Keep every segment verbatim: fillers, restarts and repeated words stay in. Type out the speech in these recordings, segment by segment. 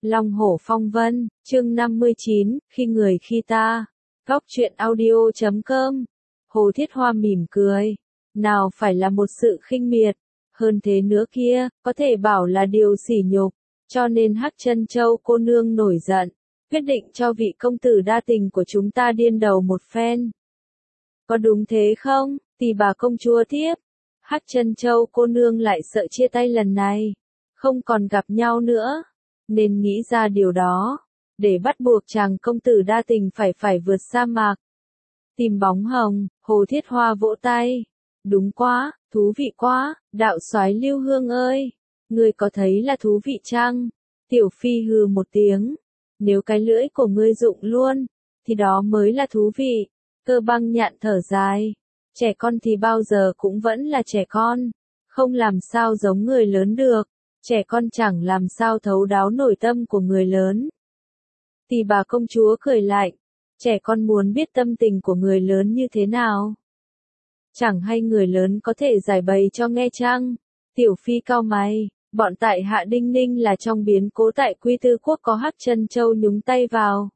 Long hổ phong vân, chương năm mươi chín, khi người khi ta. Góc truyện audio chấm com. Hồ Thiết Hoa mỉm cười. Nào phải là một sự khinh miệt. Hơn thế nữa kia, có thể bảo là điều sỉ nhục. Cho nên Hắc Chân Châu cô nương nổi giận. Quyết định cho vị công tử đa tình của chúng ta điên đầu một phen. Có đúng thế không? Tỳ bà công chúa tiếp. Hắc Chân Châu cô nương lại sợ chia tay lần này. Không còn gặp nhau nữa. Nên nghĩ ra điều đó. Để bắt buộc chàng công tử đa tình phải phải vượt sa mạc. Tìm bóng hồng, Hồ Thiết Hoa vỗ tay. Đúng quá, thú vị quá, đạo soái Lưu Hương ơi. Ngươi có thấy là thú vị chăng? Tiểu Phi hừ một tiếng. Nếu cái lưỡi của ngươi rụng luôn, thì đó mới là thú vị. Cơ Băng Nhạn thở dài. Trẻ con thì bao giờ cũng vẫn là trẻ con. Không làm sao giống người lớn được. Trẻ con chẳng làm sao thấu đáo nổi tâm của người lớn. Tỳ bà công chúa cười lạnh. Trẻ con muốn biết tâm tình của người lớn như thế nào? Chẳng hay người lớn có thể giải bày cho nghe chăng? Tiểu Phi cau mày. Bọn tại hạ đinh ninh là trong biến cố tại Quy Tư Quốc có Hắc Chân Châu nhúng tay vào.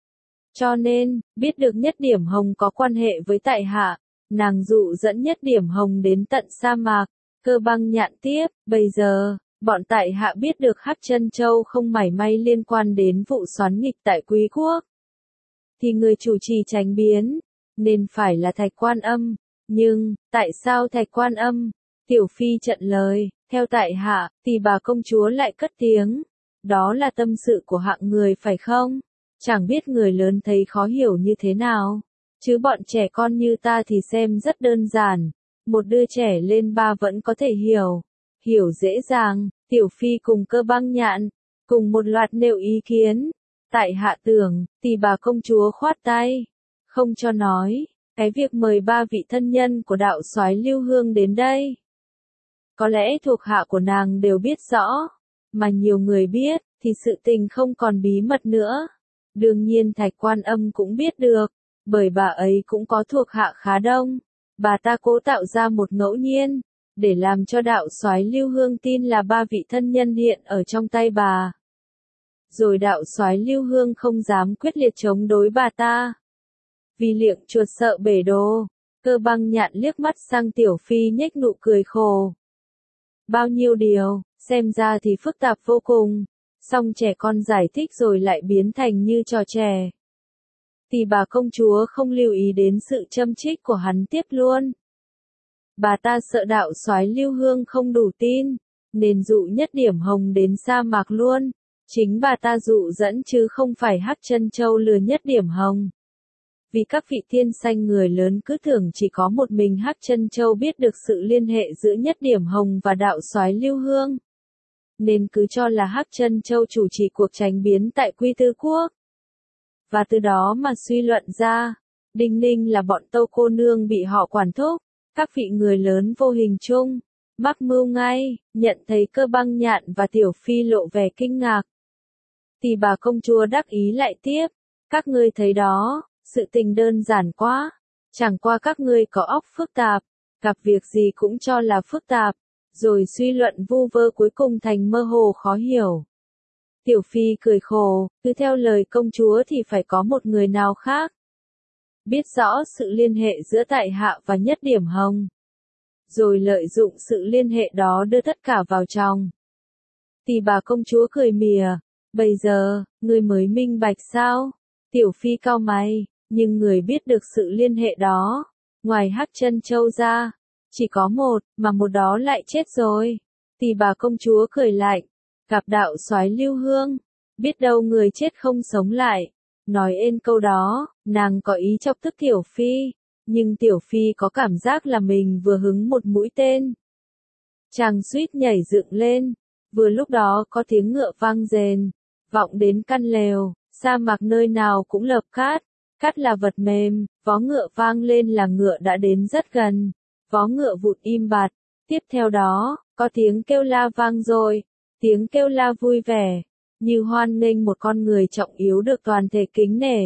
Cho nên, biết được Nhất Điểm Hồng có quan hệ với tại hạ, nàng dụ dẫn Nhất Điểm Hồng đến tận sa mạc. Cơ Băng Nhạn tiếp, bây giờ, bọn tại hạ biết được Hắc Chân Châu không mảy may liên quan đến vụ xoán nghịch tại Quý Quốc. Thì người chủ trì tránh biến, nên phải là Thạch Quan Âm. Nhưng, tại sao Thạch Quan Âm? Tiểu Phi trận lời, theo tại hạ, tỳ bà công chúa lại cất tiếng. Đó là tâm sự của hạng người phải không? Chẳng biết người lớn thấy khó hiểu như thế nào. Chứ bọn trẻ con như ta thì xem rất đơn giản. Một đứa trẻ lên ba vẫn có thể hiểu. Hiểu dễ dàng, Tiểu Phi cùng Cơ Băng Nhạn, cùng một loạt nêu ý kiến. Tại hạ tưởng, tỳ bà công chúa khoát tay. Không cho nói, cái việc mời ba vị thân nhân của đạo soái Lưu Hương đến đây. Có lẽ thuộc hạ của nàng đều biết rõ. Mà nhiều người biết, thì sự tình không còn bí mật nữa. Đương nhiên Thạch Quan Âm cũng biết được. Bởi bà ấy cũng có thuộc hạ khá đông. Bà ta cố tạo ra một ngẫu nhiên. Để làm cho đạo soái Lưu Hương tin là ba vị thân nhân hiện ở trong tay bà. Rồi đạo soái Lưu Hương không dám quyết liệt chống đối bà ta. Vì liệng chuột sợ bể đồ. Cơ Băng Nhạn liếc mắt sang Tiểu Phi nhếch nụ cười khổ. Bao nhiêu điều, xem ra thì phức tạp vô cùng. Song trẻ con giải thích rồi lại biến thành như trò trẻ. Thì bà công chúa không lưu ý đến sự châm chích của hắn tiếp luôn. Bà ta sợ đạo soái Lưu Hương không đủ tin, nên dụ Nhất Điểm Hồng đến sa mạc luôn. Chính bà ta dụ dẫn chứ không phải Hắc Chân Châu lừa Nhất Điểm Hồng. Vì các vị thiên sanh người lớn cứ tưởng chỉ có một mình Hắc Chân Châu biết được sự liên hệ giữa Nhất Điểm Hồng và đạo soái Lưu Hương. Nên cứ cho là Hắc Chân Châu chủ trì cuộc tránh biến tại Quy Tư Quốc. Và từ đó mà suy luận ra, đinh ninh là bọn Tâu cô nương bị họ quản thúc. Các vị người lớn vô hình chung, mắc mưu ngay, nhận thấy Cơ Băng Nhạn và Tiểu Phi lộ vẻ kinh ngạc. Tỳ bà công chúa đắc ý lại tiếp, các ngươi thấy đó, sự tình đơn giản quá, chẳng qua các ngươi có óc phức tạp, gặp việc gì cũng cho là phức tạp, rồi suy luận vu vơ cuối cùng thành mơ hồ khó hiểu. Tiểu Phi cười khổ, cứ theo lời công chúa thì phải có một người nào khác. Biết rõ sự liên hệ giữa tại hạ và Nhất Điểm Hồng. Rồi lợi dụng sự liên hệ đó đưa tất cả vào trong. Tỳ bà công chúa cười mỉa. Bây giờ, người mới minh bạch sao? Tiểu Phi cau mày, nhưng người biết được sự liên hệ đó. Ngoài Hắc Chân Châu ra, chỉ có một, mà một đó lại chết rồi. Tỳ bà công chúa cười lạnh. Gặp đạo soái Lưu Hương. Biết đâu người chết không sống lại. Nói ên câu đó, nàng có ý chọc tức Tiểu Phi, nhưng Tiểu Phi có cảm giác là mình vừa hứng một mũi tên. Chàng suýt nhảy dựng lên, vừa lúc đó có tiếng ngựa vang rền, vọng đến căn lều, sa mạc nơi nào cũng lợp cát, cát là vật mềm, vó ngựa vang lên là ngựa đã đến rất gần, vó ngựa vụt im bặt, tiếp theo đó, có tiếng kêu la vang rồi, tiếng kêu la vui vẻ. Như hoan nghênh một con người trọng yếu được toàn thể kính nể.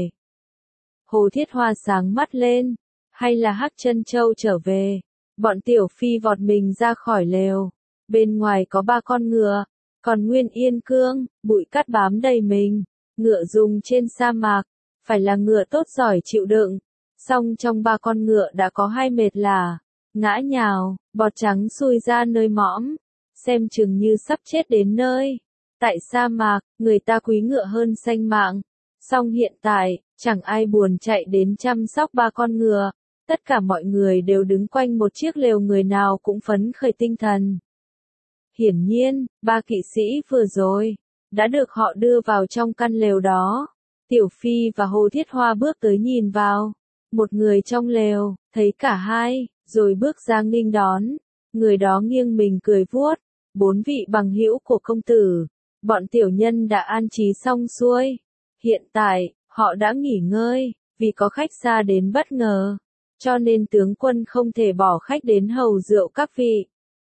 Hồ Thiết Hoa sáng mắt lên, hay là Hắc Chân Châu trở về. Bọn Tiểu Phi vọt mình ra khỏi lều. Bên ngoài có ba con ngựa, Còn Nguyên Yên Cương, bụi cát bám đầy mình, ngựa dùng trên sa mạc, phải là ngựa tốt giỏi chịu đựng. Song trong ba con ngựa đã có hai mệt là, ngã nhào, bọt trắng xui ra nơi mõm, xem chừng như sắp chết đến nơi. Tại sa mạc, người ta quý ngựa hơn sanh mạng. Song hiện tại, chẳng ai buồn chạy đến chăm sóc ba con ngựa. Tất cả mọi người đều đứng quanh một chiếc lều, người nào cũng phấn khởi tinh thần. Hiển nhiên, ba kỵ sĩ vừa rồi, đã được họ đưa vào trong căn lều đó. Tiểu Phi và Hồ Thiết Hoa bước tới nhìn vào. Một người trong lều, thấy cả hai, rồi bước ra nghênh đón. Người đó nghiêng mình cười vuốt. Bốn vị bằng hữu của công tử, bọn tiểu nhân đã an trí xong xuôi. Hiện tại, họ đã nghỉ ngơi, vì có khách xa đến bất ngờ. Cho nên tướng quân không thể bỏ khách đến hầu rượu các vị.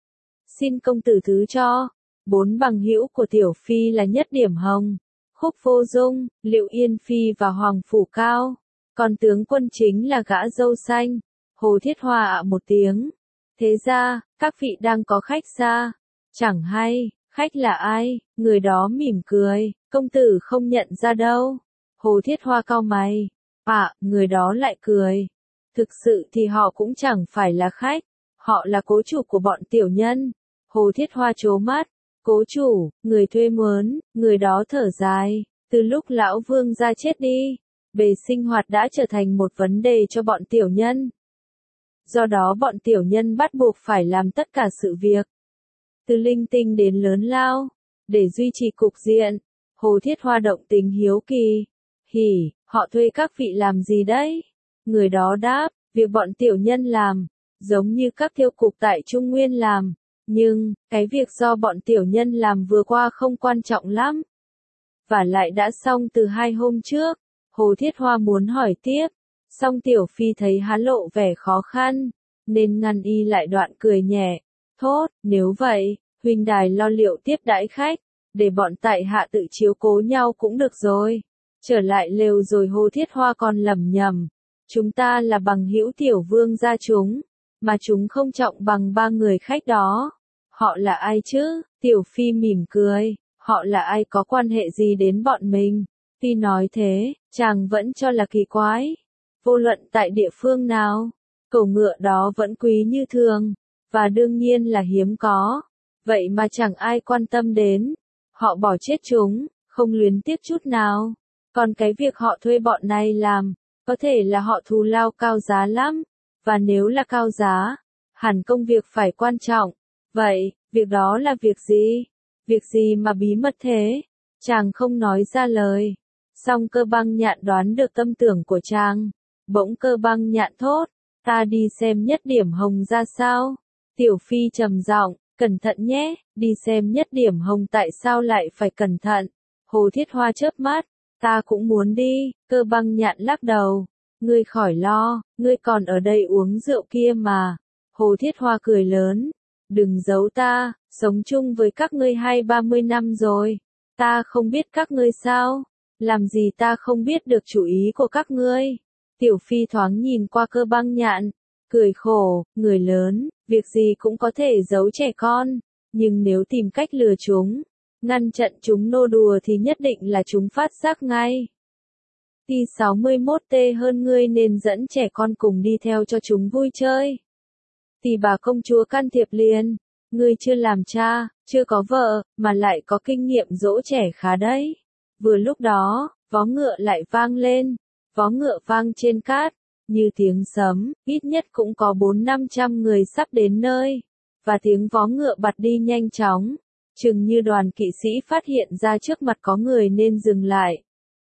Xin công tử thứ cho. Bốn bằng hữu của Tiểu Phi là Nhất Điểm Hồng, Khúc Vô Dung, Liệu Yên Phi và Hoàng Phủ Cao. Còn tướng quân chính là gã dâu xanh. Hồ Thiết Hoa ạ một tiếng. Thế ra, các vị đang có khách xa. Chẳng hay, khách là ai? Người đó mỉm cười. Công tử không nhận ra đâu. Hồ Thiết Hoa cau mày. À, người đó lại cười. Thực sự thì họ cũng chẳng phải là khách. Họ là cố chủ của bọn tiểu nhân. Hồ Thiết Hoa trố mắt. Cố chủ, người thuê mướn, người đó thở dài. Từ lúc lão vương gia chết đi, bề sinh hoạt đã trở thành một vấn đề cho bọn tiểu nhân. Do đó bọn tiểu nhân bắt buộc phải làm tất cả sự việc. Từ linh tinh đến lớn lao, để duy trì cục diện. Hồ Thiết Hoa động tình hiếu kỳ. Hỉ, họ thuê các vị làm gì đấy? Người đó đáp, việc bọn tiểu nhân làm, giống như các thiêu cục tại Trung Nguyên làm. Nhưng, cái việc do bọn tiểu nhân làm vừa qua không quan trọng lắm. Và lại đã xong từ hai hôm trước. Hồ Thiết Hoa muốn hỏi tiếp. Song Tiểu Phi thấy hắn lộ vẻ khó khăn, nên ngăn y lại, đoạn cười nhẹ. Thốt, nếu vậy, huynh đài lo liệu tiếp đãi khách, để bọn tại hạ tự chiếu cố nhau cũng được rồi. Trở lại lều rồi Hồ Thiết Hoa còn lẩm nhẩm. Chúng ta là bằng hữu Tiểu Vương gia chúng, mà chúng không trọng bằng ba người khách đó. Họ là ai chứ? Tiểu Phi mỉm cười. Họ là ai có quan hệ gì đến bọn mình? Tuy nói thế, chàng vẫn cho là kỳ quái. Vô luận tại địa phương nào, cẩu ngựa đó vẫn quý như thường, và đương nhiên là hiếm có. Vậy mà chẳng ai quan tâm đến. Họ bỏ chết chúng, không luyến tiếc chút nào. Còn cái việc họ thuê bọn này làm, có thể là họ thù lao cao giá lắm. Và nếu là cao giá, hẳn công việc phải quan trọng. Vậy, việc đó là việc gì? Việc gì mà bí mật thế? Chàng không nói ra lời. Song Cơ Băng Nhạn đoán được tâm tưởng của chàng. Bỗng Cơ Băng Nhạn thốt, ta đi xem Nhất Điểm Hồng ra sao? Tiểu Phi trầm giọng, cẩn thận nhé, đi xem Nhất Điểm Hồng tại sao lại phải cẩn thận? Hồ Thiết Hoa chớp mắt, ta cũng muốn đi. Cơ Băng Nhạn lắc đầu, ngươi khỏi lo, ngươi còn ở đây uống rượu kia mà. Hồ Thiết Hoa cười lớn, đừng giấu ta, sống chung với các ngươi hai ba mươi năm rồi, ta không biết các ngươi sao? Làm gì ta không biết được chủ ý của các ngươi? Tiểu Phi thoáng nhìn qua Cơ Băng Nhạn, cười khổ, người lớn, việc gì cũng có thể giấu trẻ con, nhưng nếu tìm cách lừa chúng, ngăn chặn chúng nô đùa thì nhất định là chúng phát giác ngay. Ti sáu mươi mốt T hơn ngươi nên dẫn trẻ con cùng đi theo cho chúng vui chơi. Thì bà công chúa can thiệp liền, ngươi chưa làm cha, chưa có vợ, mà lại có kinh nghiệm dỗ trẻ khá đấy. Vừa lúc đó, vó ngựa lại vang lên, vó ngựa vang trên cát, như tiếng sấm, ít nhất cũng có bốn năm trăm người sắp đến nơi, và tiếng vó ngựa bật đi nhanh chóng, chừng như đoàn kỵ sĩ phát hiện ra trước mặt có người nên dừng lại.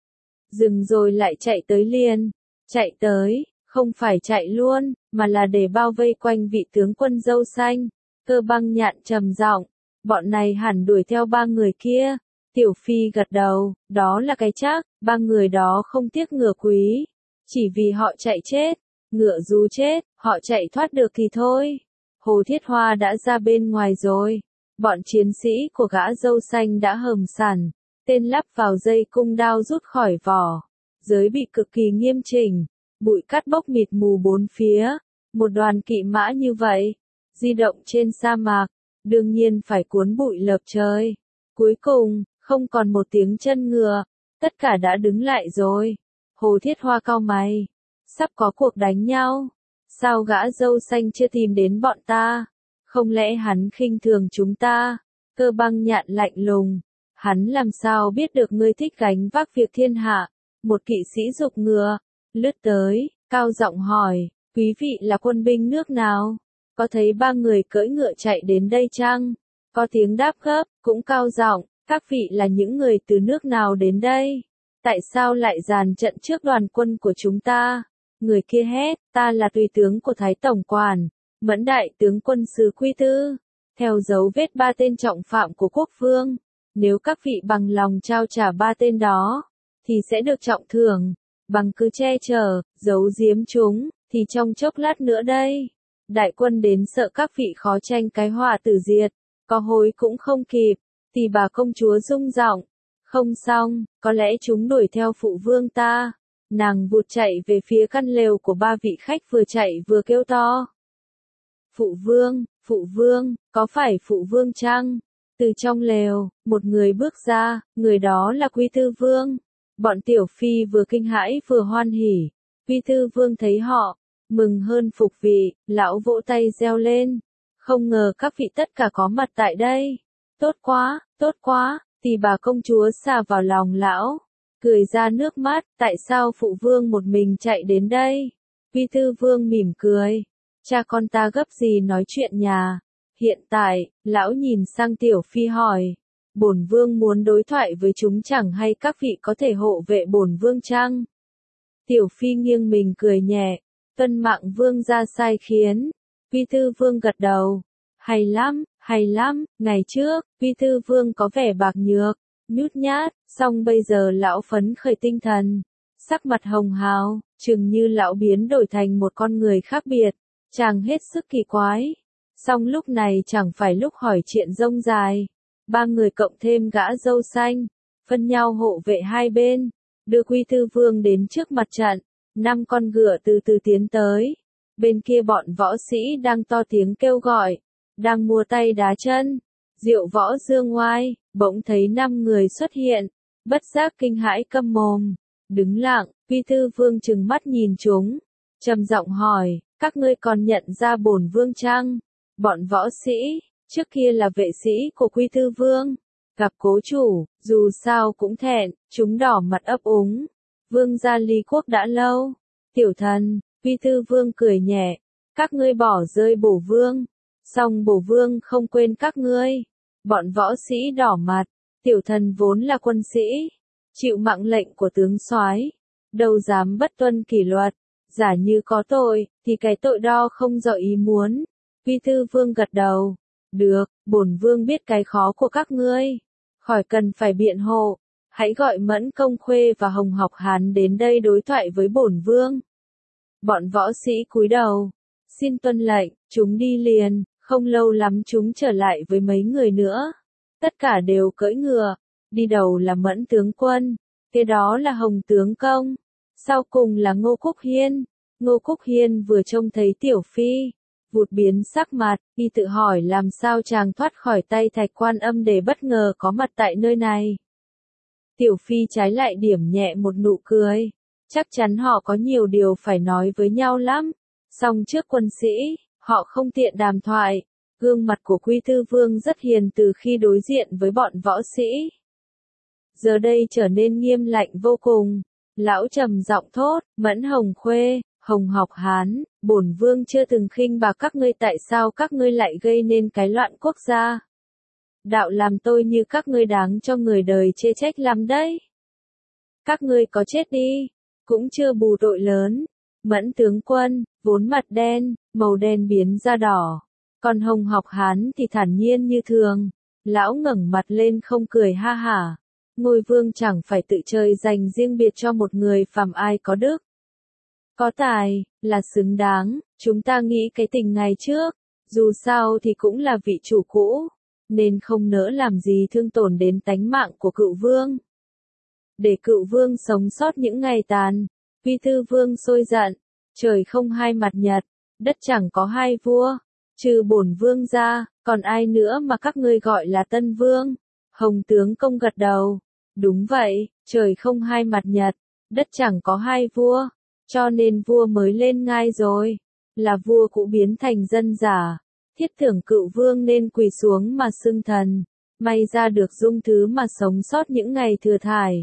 Dừng rồi lại chạy tới liền, chạy tới, không phải chạy luôn, mà là để bao vây quanh vị tướng quân dâu xanh. Cơ Băng Nhạn trầm giọng, bọn này hẳn đuổi theo ba người kia. Tiểu Phi gật đầu, đó là cái chắc, ba người đó không tiếc ngựa quý, chỉ vì họ chạy chết, ngựa dù chết, họ chạy thoát được thì thôi. Hồ Thiết Hoa đã ra bên ngoài rồi, bọn chiến sĩ của gã dâu xanh đã hầm sẵn, tên lắp vào dây cung đao rút khỏi vỏ, giới bị cực kỳ nghiêm chỉnh, bụi cát bốc mịt mù bốn phía, một đoàn kỵ mã như vậy, di động trên sa mạc, đương nhiên phải cuốn bụi lợp trời. Cuối cùng, không còn một tiếng chân ngựa, tất cả đã đứng lại rồi. Hồ Thiết Hoa cau mày, sắp có cuộc đánh nhau, sao gã râu xanh chưa tìm đến bọn ta? Không lẽ hắn khinh thường chúng ta? Cơ Băng Nhạn lạnh lùng, hắn làm sao biết được ngươi thích gánh vác việc thiên hạ? Một kỵ sĩ giục ngựa, lướt tới, cao giọng hỏi, quý vị là quân binh nước nào? Có thấy ba người cưỡi ngựa chạy đến đây chăng? Có tiếng đáp gấp, cũng cao giọng, các vị là những người từ nước nào đến đây? Tại sao lại dàn trận trước đoàn quân của chúng ta? Người kia hét, ta là tùy tướng của Thái Tổng Quản, Mẫn Đại tướng quân sứ Quy Tư, theo dấu vết ba tên trọng phạm của quốc vương. Nếu các vị bằng lòng trao trả ba tên đó, thì sẽ được trọng thưởng, bằng cứ che chở, giấu giếm chúng, thì trong chốc lát nữa đây, đại quân đến sợ các vị khó tranh cái họa tử diệt, có hối cũng không kịp. Thì bà công chúa rung giọng, không xong, có lẽ chúng đuổi theo phụ vương ta. Nàng vụt chạy về phía căn lều của ba vị khách vừa chạy vừa kêu to. Phụ vương, phụ vương, có phải phụ vương chăng? Từ trong lều, một người bước ra, người đó là Quy Tư Vương. Bọn tiểu phi vừa kinh hãi vừa hoan hỉ. Quy Tư Vương thấy họ, mừng hơn phục vị, lão vỗ tay reo lên. Không ngờ các vị tất cả có mặt tại đây. Tốt quá, tốt quá, thì bà công chúa xà vào lòng lão, cười ra nước mắt, tại sao phụ vương một mình chạy đến đây? Quy Tư Vương mỉm cười, cha con ta gấp gì nói chuyện nhà. Hiện tại, lão nhìn sang tiểu phi hỏi, bổn vương muốn đối thoại với chúng chẳng hay các vị có thể hộ vệ bổn vương chăng? Tiểu phi nghiêng mình cười nhẹ, tuân mạng vương ra sai khiến. Quy Tư Vương gật đầu, hay lắm, hay lắm, ngày trước, Quy Tư Vương có vẻ bạc nhược, nhút nhát, song bây giờ lão phấn khởi tinh thần, sắc mặt hồng hào, chừng như lão biến đổi thành một con người khác biệt, chàng hết sức kỳ quái. Song lúc này chẳng phải lúc hỏi chuyện rông dài, ba người cộng thêm gã râu xanh, phân nhau hộ vệ hai bên, đưa Quy Tư Vương đến trước mặt trận, năm con ngựa từ từ tiến tới, bên kia bọn võ sĩ đang to tiếng kêu gọi, đang mua tay đá chân, diệu võ dương ngoai, bỗng thấy năm người xuất hiện, bất giác kinh hãi câm mồm, đứng lặng. Quy Tư Vương trừng mắt nhìn chúng, trầm giọng hỏi, các ngươi còn nhận ra bổn vương chăng? Bọn võ sĩ, trước kia là vệ sĩ của Quy Tư Vương, gặp cố chủ, dù sao cũng thẹn, chúng đỏ mặt ấp úng. Vương gia ly quốc đã lâu. Tiểu thần, Quy Tư Vương cười nhẹ, các ngươi bỏ rơi bổ vương, song bổ vương không quên các ngươi. Bọn võ sĩ đỏ mặt, tiểu thần vốn là quân sĩ, chịu mặng lệnh của tướng soái, đâu dám bất tuân kỷ luật, giả như có tội, thì cái tội đó không do ý muốn. Quy Tư Vương gật đầu, được, bổn vương biết cái khó của các ngươi, khỏi cần phải biện hộ, hãy gọi Mẫn Công Khuê và Hồng Học Hán đến đây đối thoại với bổn vương. Bọn võ sĩ cúi đầu, xin tuân lệnh, chúng đi liền, không lâu lắm chúng trở lại với mấy người nữa. Tất cả đều cưỡi ngựa, đi đầu là Mẫn tướng quân, kế đó là Hồng tướng công, sau cùng là Ngô Cúc Hiên. Ngô Cúc Hiên vừa trông thấy tiểu phi, vụt biến sắc mặt, y tự hỏi làm sao chàng thoát khỏi tay Thạch Quan Âm để bất ngờ có mặt tại nơi này. Tiểu phi trái lại điểm nhẹ một nụ cười, chắc chắn họ có nhiều điều phải nói với nhau lắm, song trước quân sĩ, họ không tiện đàm thoại. Gương mặt của Quy Tư Vương rất hiền từ khi đối diện với bọn võ sĩ, giờ đây trở nên nghiêm lạnh vô cùng. Lão trầm giọng thốt, Mẫn Hồng Khuê, Hồng Học Hán, bổn vương chưa từng khinh bạc các ngươi, tại sao các ngươi lại gây nên cái loạn quốc gia? Đạo làm tôi như các ngươi đáng cho người đời chê trách lắm đấy. Các ngươi có chết đi, cũng chưa bù tội lớn. Mẫn tướng quân, vốn mặt đen, màu đen biến ra đỏ. Còn Hồng Học Hán thì thản nhiên như thường. Lão ngẩng mặt lên không cười ha hả. Ngôi vương chẳng phải tự trời dành riêng biệt cho một người phàm, ai có đức, có tài, là xứng đáng. Chúng ta nghĩ cái tình ngày trước, dù sao thì cũng là vị chủ cũ, nên không nỡ làm gì thương tổn đến tánh mạng của cựu vương. Để cựu vương sống sót những ngày tàn, Quy Tư Vương sôi giận, trời không hai mặt nhật, đất chẳng có hai vua, trừ bổn vương ra, còn ai nữa mà các ngươi gọi là tân vương? Hồng tướng công gật đầu. Đúng vậy, trời không hai mặt nhật, đất chẳng có hai vua, cho nên vua mới lên ngai rồi. Là vua cũ biến thành dân giả, thiết tưởng cựu vương nên quỳ xuống mà xưng thần, may ra được dung thứ mà sống sót những ngày thừa thải.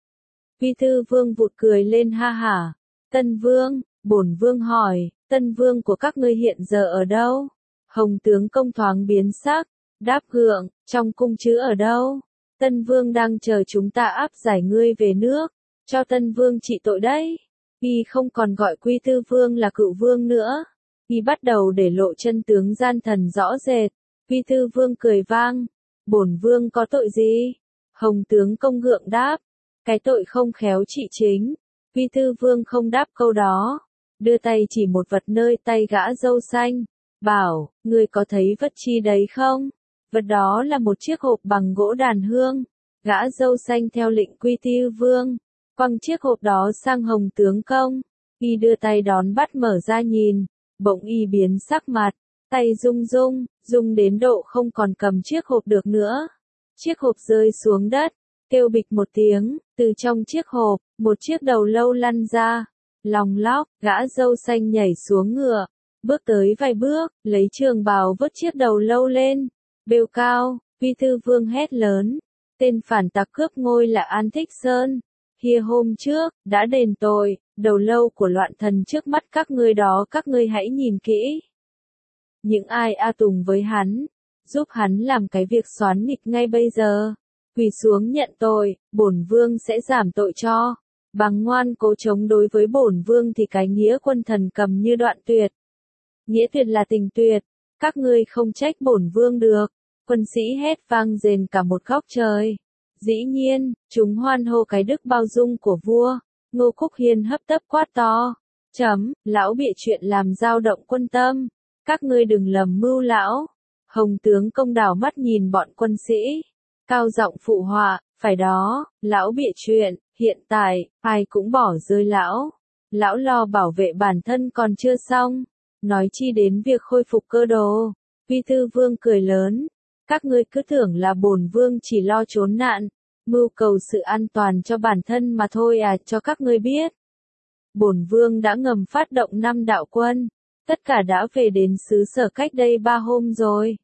Vi Tư Vương vụt cười lên ha hả. Tân Vương, bổn Vương hỏi, Tân Vương của các ngươi hiện giờ ở đâu? Hồng tướng công thoáng biến sắc, đáp gượng, trong cung chứ ở đâu? Tân Vương đang chờ chúng ta áp giải ngươi về nước, cho Tân Vương trị tội đấy. Y không còn gọi Quy Tư Vương là cựu vương nữa. Y bắt đầu để lộ chân tướng gian thần rõ rệt. Quy Tư Vương cười vang. Bổn Vương có tội gì? Hồng tướng công gượng đáp. Cái tội không khéo trị chính. Quy Tư Vương không đáp câu đó. Đưa tay chỉ một vật nơi tay gã râu xanh. Bảo, ngươi có thấy vật chi đấy không? Vật đó là một chiếc hộp bằng gỗ đàn hương. Gã râu xanh theo lệnh Quy Tư Vương, quăng chiếc hộp đó sang Hồng tướng công. Y đưa tay đón bắt mở ra nhìn, bỗng y biến sắc mặt, tay rung rung, rung đến độ không còn cầm chiếc hộp được nữa. Chiếc hộp rơi xuống đất, kêu bịch một tiếng, từ trong chiếc hộp, một chiếc đầu lâu lăn ra. Lòng lóc, gã râu xanh nhảy xuống ngựa, bước tới vài bước, lấy trường bào vớt chiếc đầu lâu lên. Bêu cao, Vi Tư Vương hét lớn. Tên phản tặc cướp ngôi là An Thích Sơn. Hia hôm trước, đã đền tội, đầu lâu của loạn thần trước mắt các ngươi đó các ngươi hãy nhìn kỹ. Những ai a tùng với hắn, giúp hắn làm cái việc xoán nghịch ngay bây giờ. Quỳ xuống nhận tội, bổn vương sẽ giảm tội cho. Bằng ngoan cố chống đối với bổn vương thì cái nghĩa quân thần cầm như đoạn tuyệt. Nghĩa tuyệt là tình tuyệt, các ngươi không trách bổn vương được. Quân sĩ hét vang rền cả một góc trời. Dĩ nhiên, chúng hoan hô cái đức bao dung của vua. Ngô Cúc Hiên hấp tấp quát to. Chấm, lão bịa chuyện làm dao động quân tâm. Các ngươi đừng lầm mưu lão. Hồng tướng công đảo mắt nhìn bọn quân sĩ. Cao giọng phụ họa, phải đó, lão bịa chuyện, hiện tại, ai cũng bỏ rơi lão. Lão lo bảo vệ bản thân còn chưa xong. Nói chi đến việc khôi phục cơ đồ. Vi Tư Vương cười lớn. Các ngươi cứ tưởng là bổn vương chỉ lo trốn nạn, mưu cầu sự an toàn cho bản thân mà thôi à, cho các ngươi biết. Bổn vương đã ngầm phát động năm đạo quân, tất cả đã về đến xứ sở cách đây ba hôm rồi.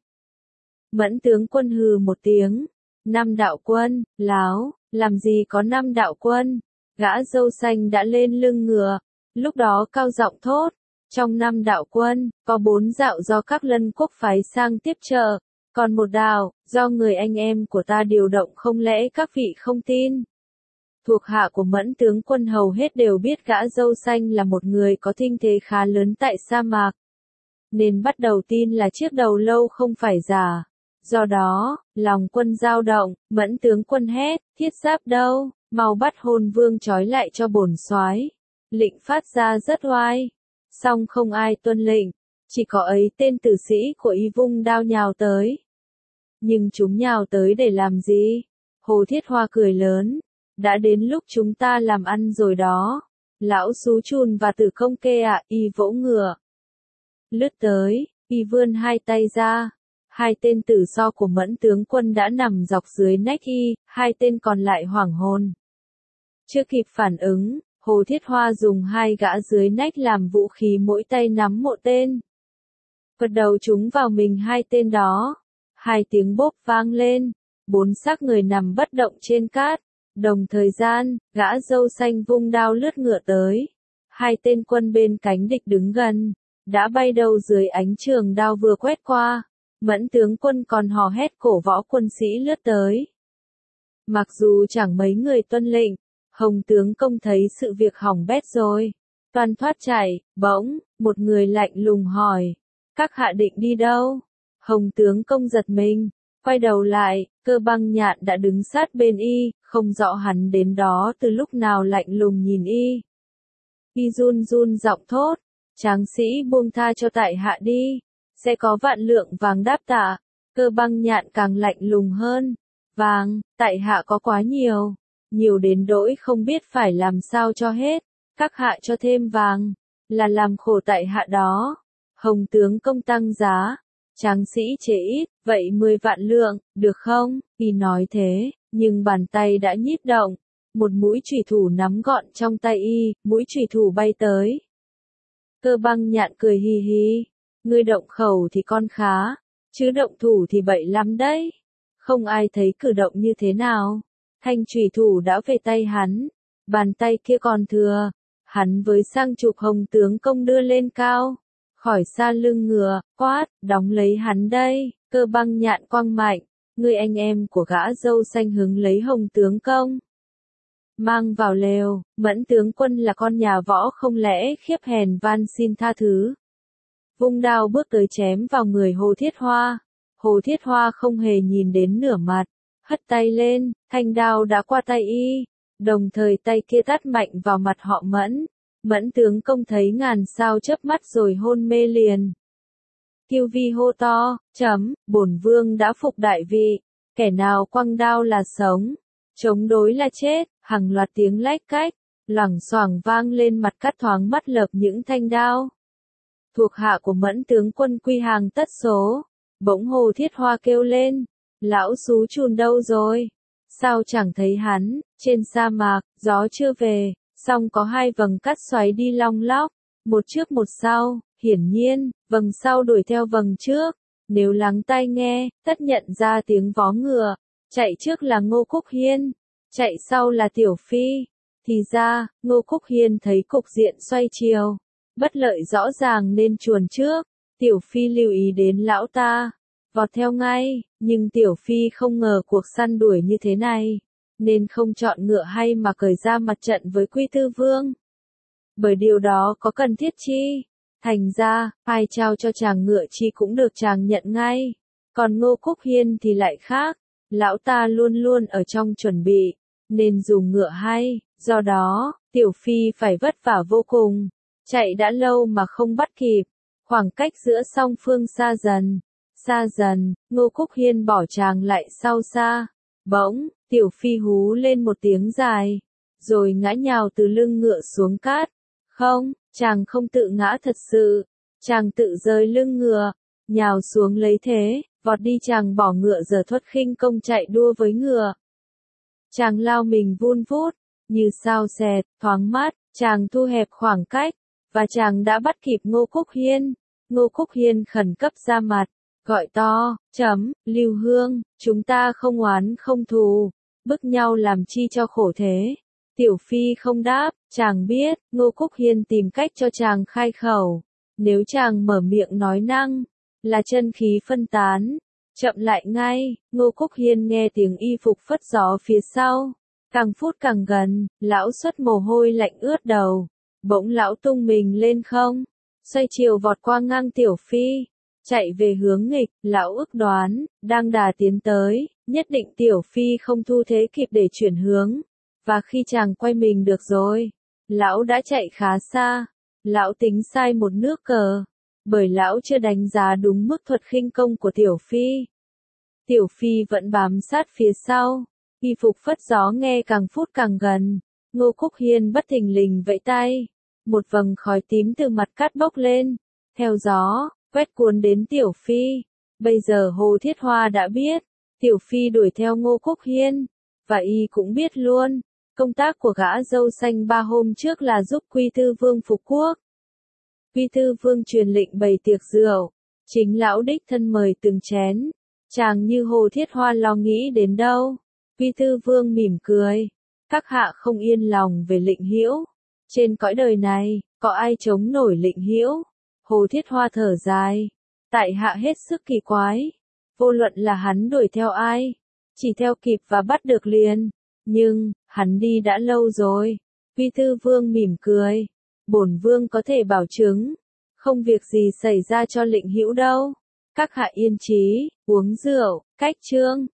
Mẫn tướng quân hừ một tiếng. Năm đạo quân, láo, làm gì có năm đạo quân. Gã râu xanh đã lên lưng ngựa, lúc đó cao giọng thốt. Trong năm đạo quân, có bốn đạo do các lân quốc phái sang tiếp trợ. Còn một đạo, do người anh em của ta điều động không lẽ các vị không tin. Thuộc hạ của Mẫn tướng quân hầu hết đều biết gã râu xanh là một người có thinh thế khá lớn tại sa mạc. Nên bắt đầu tin là chiếc đầu lâu không phải giả. Do đó, lòng quân dao động, Mẫn tướng quân hét, thiết giáp đâu, mau bắt hôn vương trói lại cho bổn soái. Lệnh phát ra rất oai. Song không ai tuân lệnh. Chỉ có ấy tên tử sĩ của y vung đao nhào tới. Nhưng chúng nhào tới để làm gì? Hồ Thiết Hoa cười lớn. Đã đến lúc chúng ta làm ăn rồi đó. Lão Xú Chùn và Tử Công Kê ạ, y vỗ ngựa. Lướt tới, y vươn hai tay ra. Hai tên tử so của Mẫn tướng quân đã nằm dọc dưới nách y, hai tên còn lại hoảng hồn. Chưa kịp phản ứng, Hồ Thiết Hoa dùng hai gã dưới nách làm vũ khí mỗi tay nắm một tên. Vật đầu chúng vào mình hai tên đó. Hai tiếng bốp vang lên. Bốn xác người nằm bất động trên cát. Đồng thời gian, gã râu xanh vung đao lướt ngựa tới. Hai tên quân bên cánh địch đứng gần. Đã bay đầu dưới ánh trường đao vừa quét qua. Mẫn tướng quân còn hò hét cổ võ quân sĩ lướt tới. Mặc dù chẳng mấy người tuân lệnh, Hồng tướng công thấy sự việc hỏng bét rồi. Toàn thoát chạy, bỗng, một người lạnh lùng hỏi. Các hạ định đi đâu? Hồng tướng công giật mình, quay đầu lại, Cơ Băng Nhạn đã đứng sát bên y, không rõ hắn đến đó từ lúc nào lạnh lùng nhìn y. Y run run giọng thốt, tráng sĩ buông tha cho tại hạ đi, sẽ có vạn lượng vàng đáp tạ. Cơ Băng Nhạn càng lạnh lùng hơn, vàng, tại hạ có quá nhiều, nhiều đến nỗi không biết phải làm sao cho hết, các hạ cho thêm vàng, là làm khổ tại hạ đó. Hồng tướng công tăng giá, Tráng sĩ chế ít, vậy mười vạn lượng, được không? Y nói thế, nhưng bàn tay đã nhíp động. Một mũi chủy thủ nắm gọn trong tay y, mũi chủy thủ bay tới. Cơ Băng Nhạn cười hì hì. Ngươi động khẩu thì con khá, chứ động thủ thì bậy lắm đấy. Không ai thấy cử động như thế nào. Thanh chủy thủ đã về tay hắn. Bàn tay kia còn thừa. Hắn với sang chụp Hồng tướng công đưa lên cao. Khỏi xa lưng ngựa, quát, đóng lấy hắn đây. Cơ Băng Nhạn quăng mạnh. Ngươi anh em của gã dâu xanh hứng lấy Hồng tướng công. Mang vào lều, Mẫn tướng quân là con nhà võ không lẽ khiếp hèn van xin tha thứ. Vung đao bước tới chém vào người Hồ Thiết Hoa. Hồ Thiết Hoa không hề nhìn đến nửa mặt. Hất tay lên, thanh đao đã qua tay y. Đồng thời tay kia tát mạnh vào mặt họ Mẫn. Mẫn tướng công thấy ngàn sao chớp mắt rồi hôn mê liền. Kiêu Vi hô to, chấm, bổn vương đã phục đại vị. Kẻ nào quăng đao là sống, chống đối là chết. Hàng loạt tiếng lách cách, loảng xoảng vang lên, mặt cắt thoáng mắt lợp những thanh đao. Thuộc hạ của Mẫn tướng quân quy hàng tất số. Bỗng Hồ Thiết Hoa kêu lên, lão xú chùn đâu rồi? Sao chẳng thấy hắn? Trên sa mạc, gió chưa về, song có hai vầng cắt xoáy đi long lóc, một trước một sau, hiển nhiên, vầng sau đuổi theo vầng trước. Nếu lắng tai nghe, tất nhận ra tiếng vó ngựa. Chạy trước là Ngô Cúc Hiên, chạy sau là Tiểu Phi. Thì ra, Ngô Cúc Hiên thấy cục diện xoay chiều, bất lợi rõ ràng nên chuồn trước. Tiểu Phi lưu ý đến lão ta, vọt theo ngay, nhưng Tiểu Phi không ngờ cuộc săn đuổi như thế này, nên không chọn ngựa hay mà cởi ra mặt trận với Quy Tư Vương. Bởi điều đó có cần thiết chi? Thành ra, ai trao cho chàng ngựa chi cũng được chàng nhận ngay. Còn Ngô Cúc Hiên thì lại khác, lão ta luôn luôn ở trong chuẩn bị, nên dùng ngựa hay, do đó, Tiểu Phi phải vất vả vô cùng. Chạy đã lâu mà không bắt kịp, khoảng cách giữa song phương xa dần, xa dần, Ngô Cúc Hiên bỏ chàng lại sau xa. Bỗng, Tiểu Phi hú lên một tiếng dài, rồi ngã nhào từ lưng ngựa xuống cát. Không, chàng không tự ngã thật sự, chàng tự rơi lưng ngựa, nhào xuống lấy thế, vọt đi. Chàng bỏ ngựa giờ thuật khinh công chạy đua với ngựa. Chàng lao mình vun vút, như sao xẹt, thoáng mát, chàng thu hẹp khoảng cách, và chàng đã bắt kịp Ngô Cúc Hiên. Ngô Cúc Hiên khẩn cấp ra mặt, gọi to, chấm, Lưu Hương, chúng ta không oán không thù, bức nhau làm chi cho khổ thế. Tiểu Phi không đáp, chàng biết, Ngô Cúc Hiên tìm cách cho chàng khai khẩu. Nếu chàng mở miệng nói năng, là chân khí phân tán. Chậm lại ngay, Ngô Cúc Hiên nghe tiếng y phục phất gió phía sau. Càng phút càng gần, lão xuất mồ hôi lạnh ướt đầu. Bỗng lão tung mình lên không, xoay chiều vọt qua ngang Tiểu Phi, chạy về hướng nghịch. Lão ước đoán, đang đà tiến tới, nhất định Tiểu Phi không thu thế kịp để chuyển hướng. Và khi chàng quay mình được rồi, lão đã chạy khá xa. Lão tính sai một nước cờ, bởi lão chưa đánh giá đúng mức thuật khinh công của Tiểu Phi. Tiểu Phi vẫn bám sát phía sau, y phục phất gió nghe càng phút càng gần. Ngô Cúc Hiên bất thình lình vẫy tay, một vầng khói tím từ mặt cát bốc lên, theo gió, quét cuốn đến Tiểu Phi. Bây giờ Hồ Thiết Hoa đã biết, Tiểu Phi đuổi theo Ngô Cúc Hiên, và y cũng biết luôn, công tác của gã dâu xanh ba hôm trước là giúp Quy Tư Vương phục quốc. Quy Tư Vương truyền lệnh bày tiệc rượu, chính lão đích thân mời từng chén. Chàng như Hồ Thiết Hoa lo nghĩ đến đâu. Quy Tư Vương mỉm cười, các hạ không yên lòng về Lệnh Hữu. Trên cõi đời này, có ai chống nổi Lệnh Hữu? Hồ Thiết Hoa thở dài, tại hạ hết sức kỳ quái. Vô luận là hắn đuổi theo ai, chỉ theo kịp và bắt được liền. Nhưng, hắn đi đã lâu rồi. Quy Tư Vương mỉm cười, bổn vương có thể bảo chứng, không việc gì xảy ra cho Lệnh Hữu đâu. Các hạ yên trí, uống rượu, cách chương.